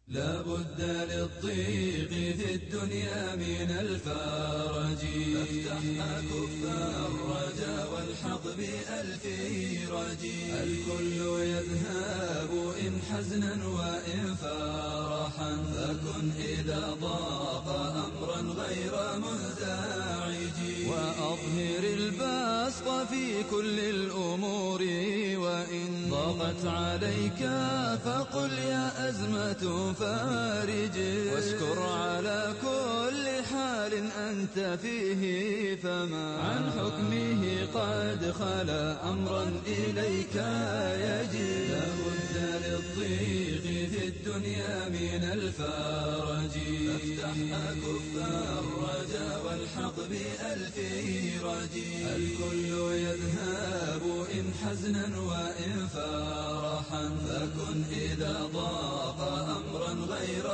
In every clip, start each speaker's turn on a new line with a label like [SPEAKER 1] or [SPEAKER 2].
[SPEAKER 1] لا بد للضيق في الدنيا من الفرج، فافتح أكف الرجا والحق بألف رج. الكل يذهب إن حزنا وإن فرحا، فكن إذا ضاق أمرا غير منزعج. وأظهر البسط في كل الأمور، وإن ضاقت عليك فقل يا أزمة فارج. واشكر على كل حال أنت فيه، فما عن حكمه قد خلا أمرا إليك يجي. لا بد للضيق في الدنيا من الفرج، فافتح أكف الرجا والحق بألف رج. الكل يذهب إن حزنا وإن فرحا، فكن إذا ضاق أمرا غير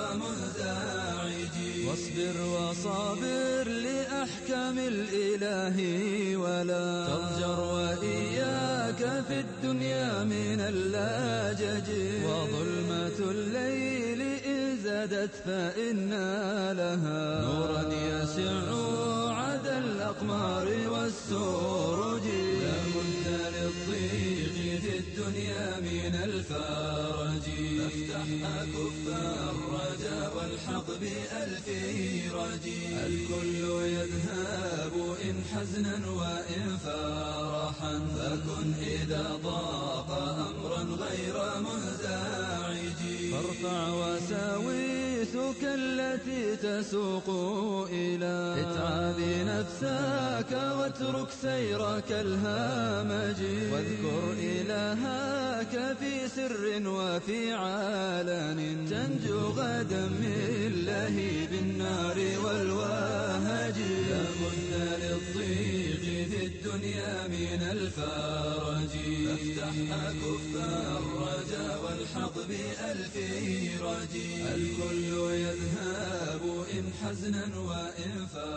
[SPEAKER 1] منزعج. واصبر وصابر لأحكام الإله، ولا تضجر وإياك في الدنيا من اللجج. وظلمة الليل إن زادت فإن لها نورا يسع عدا الأقمار والسرج. لا بد للضيق في الدنيا من الفرج، فافتح أكف الرجا والحق بألف رج. الكل يذهب إن حزنا وإن فرحا، فكن إذا ضاق أمرا غير منزعج. فارفع وساويسك التي تسوق إلى إتعاب نفسك، واترك سيرك الهامج. واذكر إلهك في سر وفي علن، تنجو غدا من لهيب النار والوهج. لا بد للضيق في الدنيا من الفرج، فافتح أكف الرجا والحق بألف رج. الكل يذهب إن حزنا وإن فرحا،